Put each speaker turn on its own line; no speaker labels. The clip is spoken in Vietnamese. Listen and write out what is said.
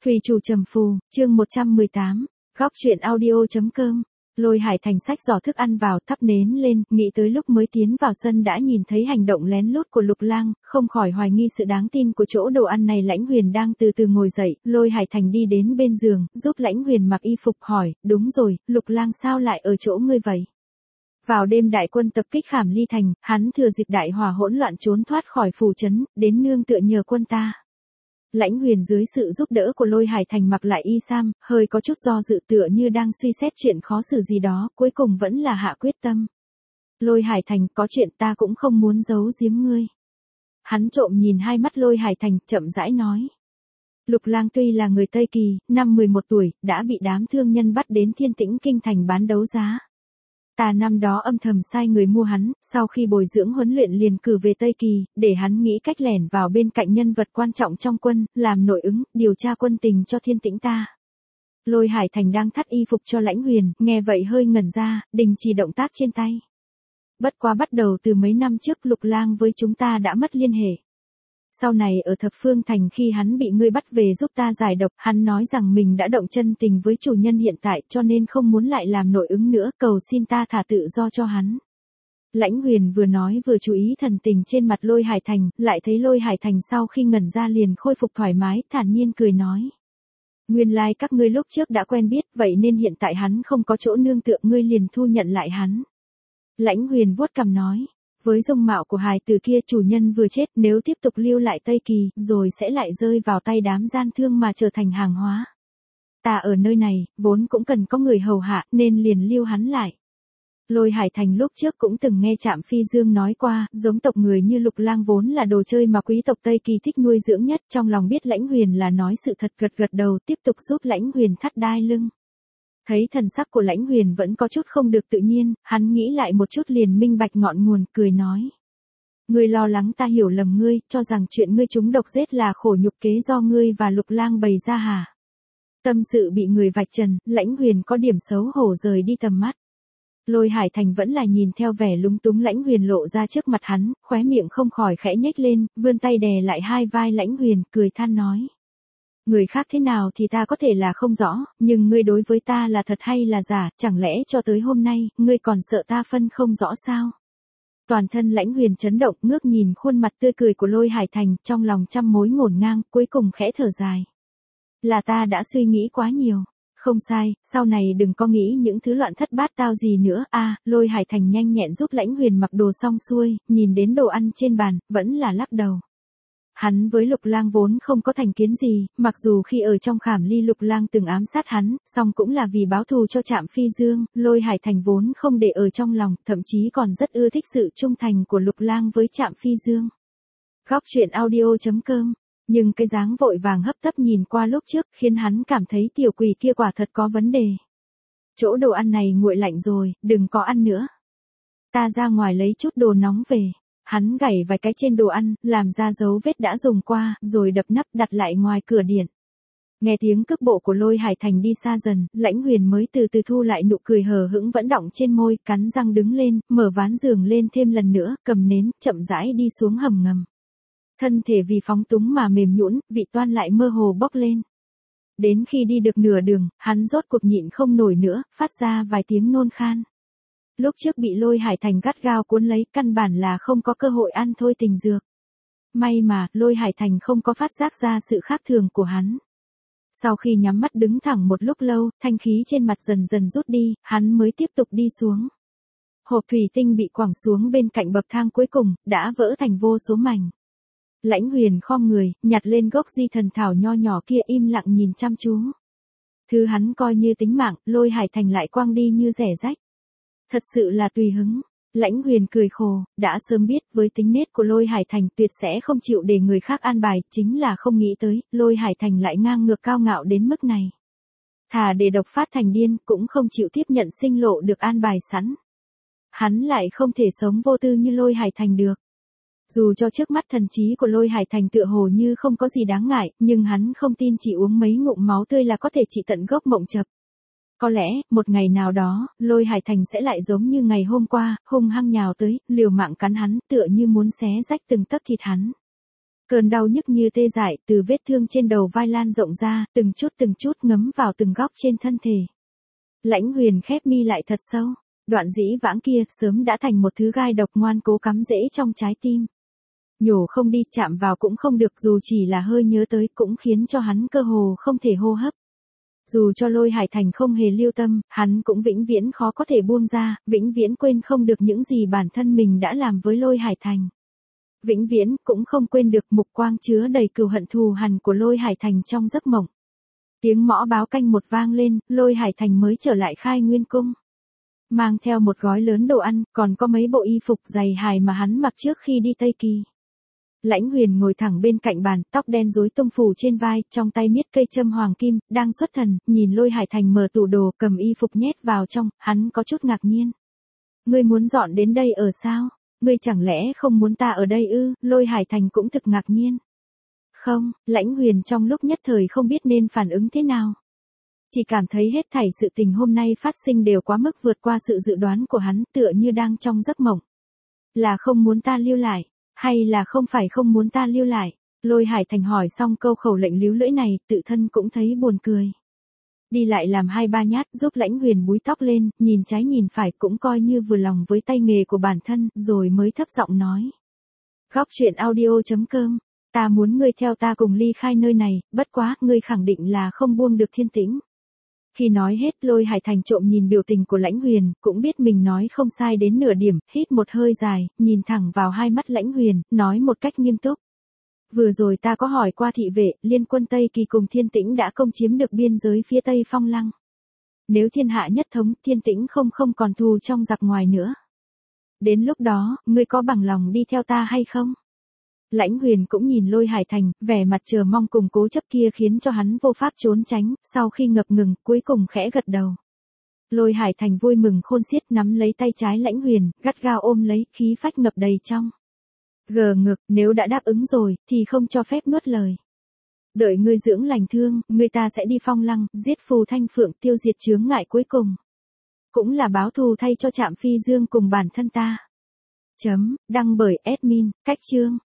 Thủy chủ trầm phù, chương 118, góc truyện audio.com. Lôi Hải Thành xách giỏ thức ăn vào, thắp nến lên, nghĩ tới lúc mới tiến vào sân đã nhìn thấy hành động lén lút của Lục Lang, không khỏi hoài nghi sự đáng tin của chỗ đồ ăn này. Lãnh Huyền đang từ từ ngồi dậy, Lôi Hải Thành đi đến bên giường, giúp Lãnh Huyền mặc y phục, hỏi, đúng rồi, Lục Lang sao lại ở chỗ ngươi vậy? Vào đêm đại quân tập kích Khảm Ly Thành, hắn thừa dịp đại hỏa hỗn loạn trốn thoát khỏi phủ trấn, đến nương tựa nhờ quân ta. Lãnh Huyền dưới sự giúp đỡ của Lôi Hải Thành mặc lại y sam, hơi có chút do dự tựa như đang suy xét chuyện khó xử gì đó, cuối cùng vẫn là hạ quyết tâm. Lôi Hải Thành, có chuyện ta cũng không muốn giấu giếm ngươi. Hắn trộm nhìn hai mắt Lôi Hải Thành, chậm rãi nói. Lục Lang tuy là người Tây Kỳ, năm 11 tuổi, đã bị đám thương nhân bắt đến Thiên Tĩnh Kinh Thành bán đấu giá. Ta năm đó âm thầm sai người mua hắn, sau khi bồi dưỡng huấn luyện liền cử về Tây Kỳ, để hắn nghĩ cách lẻn vào bên cạnh nhân vật quan trọng trong quân, làm nội ứng, điều tra quân tình cho Thiên Tĩnh ta. Lôi Hải Thành đang thắt y phục cho Lãnh Huyền, nghe vậy hơi ngẩn ra, đình chỉ động tác trên tay. Bất quá bắt đầu từ mấy năm trước Lục Lang với chúng ta đã mất liên hệ. Sau này ở Thập Phương Thành khi hắn bị ngươi bắt về giúp ta giải độc, hắn nói rằng mình đã động chân tình với chủ nhân hiện tại cho nên không muốn lại làm nội ứng nữa, cầu xin ta thả tự do cho hắn. Lãnh Huyền vừa nói vừa chú ý thần tình trên mặt Lôi Hải Thành, lại thấy Lôi Hải Thành sau khi ngẩn ra liền khôi phục thoải mái, thản nhiên cười nói. Nguyên lai các ngươi lúc trước đã quen biết, vậy nên hiện tại hắn không có chỗ nương tựa, ngươi liền thu nhận lại hắn. Lãnh Huyền vuốt cằm nói. Với dung mạo của hài tử kia, chủ nhân vừa chết, nếu tiếp tục lưu lại Tây Kỳ, rồi sẽ lại rơi vào tay đám gian thương mà trở thành hàng hóa. Ta ở nơi này, vốn cũng cần có người hầu hạ, nên liền lưu hắn lại. Lôi Hải Thành lúc trước cũng từng nghe Trạm Phi Dương nói qua, giống tộc người như Lục Lang vốn là đồ chơi mà quý tộc Tây Kỳ thích nuôi dưỡng nhất, trong lòng biết Lãnh Huyền là nói sự thật, gật gật đầu, tiếp tục giúp Lãnh Huyền thắt đai lưng. Thấy thần sắc của Lãnh Huyền vẫn có chút không được tự nhiên, hắn nghĩ lại một chút liền minh bạch ngọn nguồn, cười nói. Ngươi lo lắng ta hiểu lầm ngươi, cho rằng chuyện ngươi trúng độc giết là khổ nhục kế do ngươi và Lục Lang bày ra hả? Tâm sự bị người vạch trần, Lãnh Huyền có điểm xấu hổ rời đi tầm mắt. Lôi Hải Thành vẫn là nhìn theo vẻ lúng túng Lãnh Huyền lộ ra trước mặt hắn, khóe miệng không khỏi khẽ nhếch lên, vươn tay đè lại hai vai Lãnh Huyền, cười than nói. Người khác thế nào thì ta có thể là không rõ, nhưng ngươi đối với ta là thật hay là giả, chẳng lẽ cho tới hôm nay, ngươi còn sợ ta phân không rõ sao? Toàn thân Lãnh Huyền chấn động, ngước nhìn khuôn mặt tươi cười của Lôi Hải Thành, trong lòng trăm mối ngổn ngang, cuối cùng khẽ thở dài. Là ta đã suy nghĩ quá nhiều. Không sai, sau này đừng có nghĩ những thứ loạn thất bát tao gì nữa. Lôi Hải Thành nhanh nhẹn giúp Lãnh Huyền mặc đồ xong xuôi, nhìn đến đồ ăn trên bàn, vẫn là lắc đầu. Hắn với Lục Lang vốn không có thành kiến gì, mặc dù khi ở trong Khảm Ly Lục Lang từng ám sát hắn, song cũng là vì báo thù cho Trạm Phi Dương, Lôi Hải Thành vốn không để ở trong lòng, thậm chí còn rất ưa thích sự trung thành của Lục Lang với Trạm Phi Dương. Góc truyện audio.com. Nhưng cái dáng vội vàng hấp tấp nhìn qua lúc trước khiến hắn cảm thấy tiểu quỷ kia quả thật có vấn đề. Chỗ đồ ăn này nguội lạnh rồi, đừng có ăn nữa. Ta ra ngoài lấy chút đồ nóng về. Hắn gảy vài cái trên đồ ăn, làm ra dấu vết đã dùng qua, rồi đập nắp đặt lại ngoài cửa điện. Nghe tiếng cước bộ của Lôi Hải Thành đi xa dần, Lãnh Huyền mới từ từ thu lại nụ cười hờ hững vẫn đọng trên môi, cắn răng đứng lên, mở ván giường lên thêm lần nữa, cầm nến, chậm rãi đi xuống hầm ngầm. Thân thể vì phóng túng mà mềm nhũn, vị toan lại mơ hồ bốc lên. Đến khi đi được nửa đường, hắn rốt cuộc nhịn không nổi nữa, phát ra vài tiếng nôn khan. Lúc trước bị Lôi Hải Thành gắt gao cuốn lấy, căn bản là không có cơ hội ăn thôi tình dược. May mà, Lôi Hải Thành không có phát giác ra sự khác thường của hắn. Sau khi nhắm mắt đứng thẳng một lúc lâu, thanh khí trên mặt dần dần rút đi, hắn mới tiếp tục đi xuống. Hộp thủy tinh bị quẳng xuống bên cạnh bậc thang cuối cùng, đã vỡ thành vô số mảnh. Lãnh Huyền khom người, nhặt lên gốc di thần thảo nho nhỏ kia im lặng nhìn chăm chú. Thứ hắn coi như tính mạng, Lôi Hải Thành lại quăng đi như rẻ rách. Thật sự là tùy hứng. Lãnh Huyền cười khổ, đã sớm biết với tính nết của Lôi Hải Thành tuyệt sẽ không chịu để người khác an bài, chính là không nghĩ tới, Lôi Hải Thành lại ngang ngược cao ngạo đến mức này. Thà để độc phát thành điên, cũng không chịu tiếp nhận sinh lộ được an bài sẵn. Hắn lại không thể sống vô tư như Lôi Hải Thành được. Dù cho trước mắt thần trí của Lôi Hải Thành tựa hồ như không có gì đáng ngại, nhưng hắn không tin chỉ uống mấy ngụm máu tươi là có thể trị tận gốc mộng chập. Có lẽ, một ngày nào đó, Lôi Hải Thành sẽ lại giống như ngày hôm qua, hung hăng nhào tới, liều mạng cắn hắn, tựa như muốn xé rách từng tấc thịt hắn. Cơn đau nhức như tê dại từ vết thương trên đầu vai lan rộng ra, từng chút ngấm vào từng góc trên thân thể. Lãnh Huyền khép mi lại thật sâu. Đoạn dĩ vãng kia sớm đã thành một thứ gai độc ngoan cố cắm rễ trong trái tim. Nhổ không đi, chạm vào cũng không được, dù chỉ là hơi nhớ tới cũng khiến cho hắn cơ hồ không thể hô hấp. Dù cho Lôi Hải Thành không hề lưu tâm, hắn cũng vĩnh viễn khó có thể buông ra, vĩnh viễn quên không được những gì bản thân mình đã làm với Lôi Hải Thành. Vĩnh viễn cũng không quên được mục quang chứa đầy cừu hận thù hằn của Lôi Hải Thành trong giấc mộng. Tiếng mõ báo canh một vang lên, Lôi Hải Thành mới trở lại Khai Nguyên Cung. Mang theo một gói lớn đồ ăn, còn có mấy bộ y phục dày hài mà hắn mặc trước khi đi Tây Kỳ. Lãnh Huyền ngồi thẳng bên cạnh bàn, tóc đen rối tung phủ trên vai, trong tay miết cây châm hoàng kim, đang xuất thần, nhìn Lôi Hải Thành mở tủ đồ, cầm y phục nhét vào trong, hắn có chút ngạc nhiên. Ngươi muốn dọn đến đây ở sao? Ngươi chẳng lẽ không muốn ta ở đây ư? Lôi Hải Thành cũng thực ngạc nhiên. Không, Lãnh Huyền trong lúc nhất thời không biết nên phản ứng thế nào. Chỉ cảm thấy hết thảy sự tình hôm nay phát sinh đều quá mức vượt qua sự dự đoán của hắn, tựa như đang trong giấc mộng. Là không muốn ta lưu lại, hay là không phải không muốn ta lưu lại? Lôi Hải Thành hỏi xong câu khẩu lệnh líu lưỡi này, tự thân cũng thấy buồn cười. Đi lại làm 2-3 nhát, giúp Lãnh Huyền búi tóc lên, nhìn trái nhìn phải, cũng coi như vừa lòng với tay nghề của bản thân, rồi mới thấp giọng nói. Góc truyện audio.com, ta muốn ngươi theo ta cùng ly khai nơi này, bất quá, ngươi khẳng định là không buông được Thiên Tĩnh. Khi nói hết, Lôi Hải Thành trộm nhìn biểu tình của Lãnh Huyền, cũng biết mình nói không sai đến nửa điểm, hít một hơi dài, nhìn thẳng vào hai mắt Lãnh Huyền, nói một cách nghiêm túc. Vừa rồi ta có hỏi qua thị vệ, liên quân Tây Kỳ cùng Thiên Tĩnh đã công chiếm được biên giới phía Tây Phong Lăng. Nếu thiên hạ nhất thống, Thiên Tĩnh không còn thù trong giặc ngoài nữa. Đến lúc đó, ngươi có bằng lòng đi theo ta hay không? Lãnh Huyền cũng nhìn Lôi Hải Thành, vẻ mặt chờ mong cùng cố chấp kia khiến cho hắn vô pháp trốn tránh, sau khi ngập ngừng, cuối cùng khẽ gật đầu. Lôi Hải Thành vui mừng khôn xiết nắm lấy tay trái Lãnh Huyền, gắt gao ôm lấy, khí phách ngập đầy trong. Gờ ngực, nếu đã đáp ứng rồi, thì không cho phép nuốt lời. Đợi ngươi dưỡng lành thương, ngươi ta sẽ đi Phong Lăng, giết Phù Thanh Phượng, tiêu diệt chướng ngại cuối cùng. Cũng là báo thù thay cho Trạm Phi Dương cùng bản thân ta. Đăng bởi admin, Cách Chương.